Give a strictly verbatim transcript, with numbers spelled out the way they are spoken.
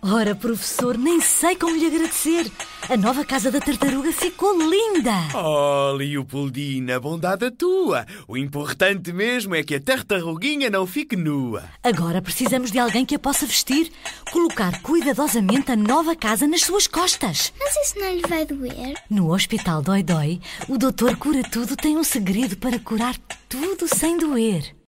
Ora, professor, nem sei como lhe agradecer. A nova casa da tartaruga ficou linda. Oh, Leopoldina, bondade a tua. O importante mesmo é que a tartaruguinha não fique nua. Agora precisamos de alguém que a possa vestir. Colocar cuidadosamente a nova casa nas suas costas. Mas isso não lhe vai doer? No Hospital Dói Dói, o doutor Cura Tudo tem um segredo para curar tudo sem doer.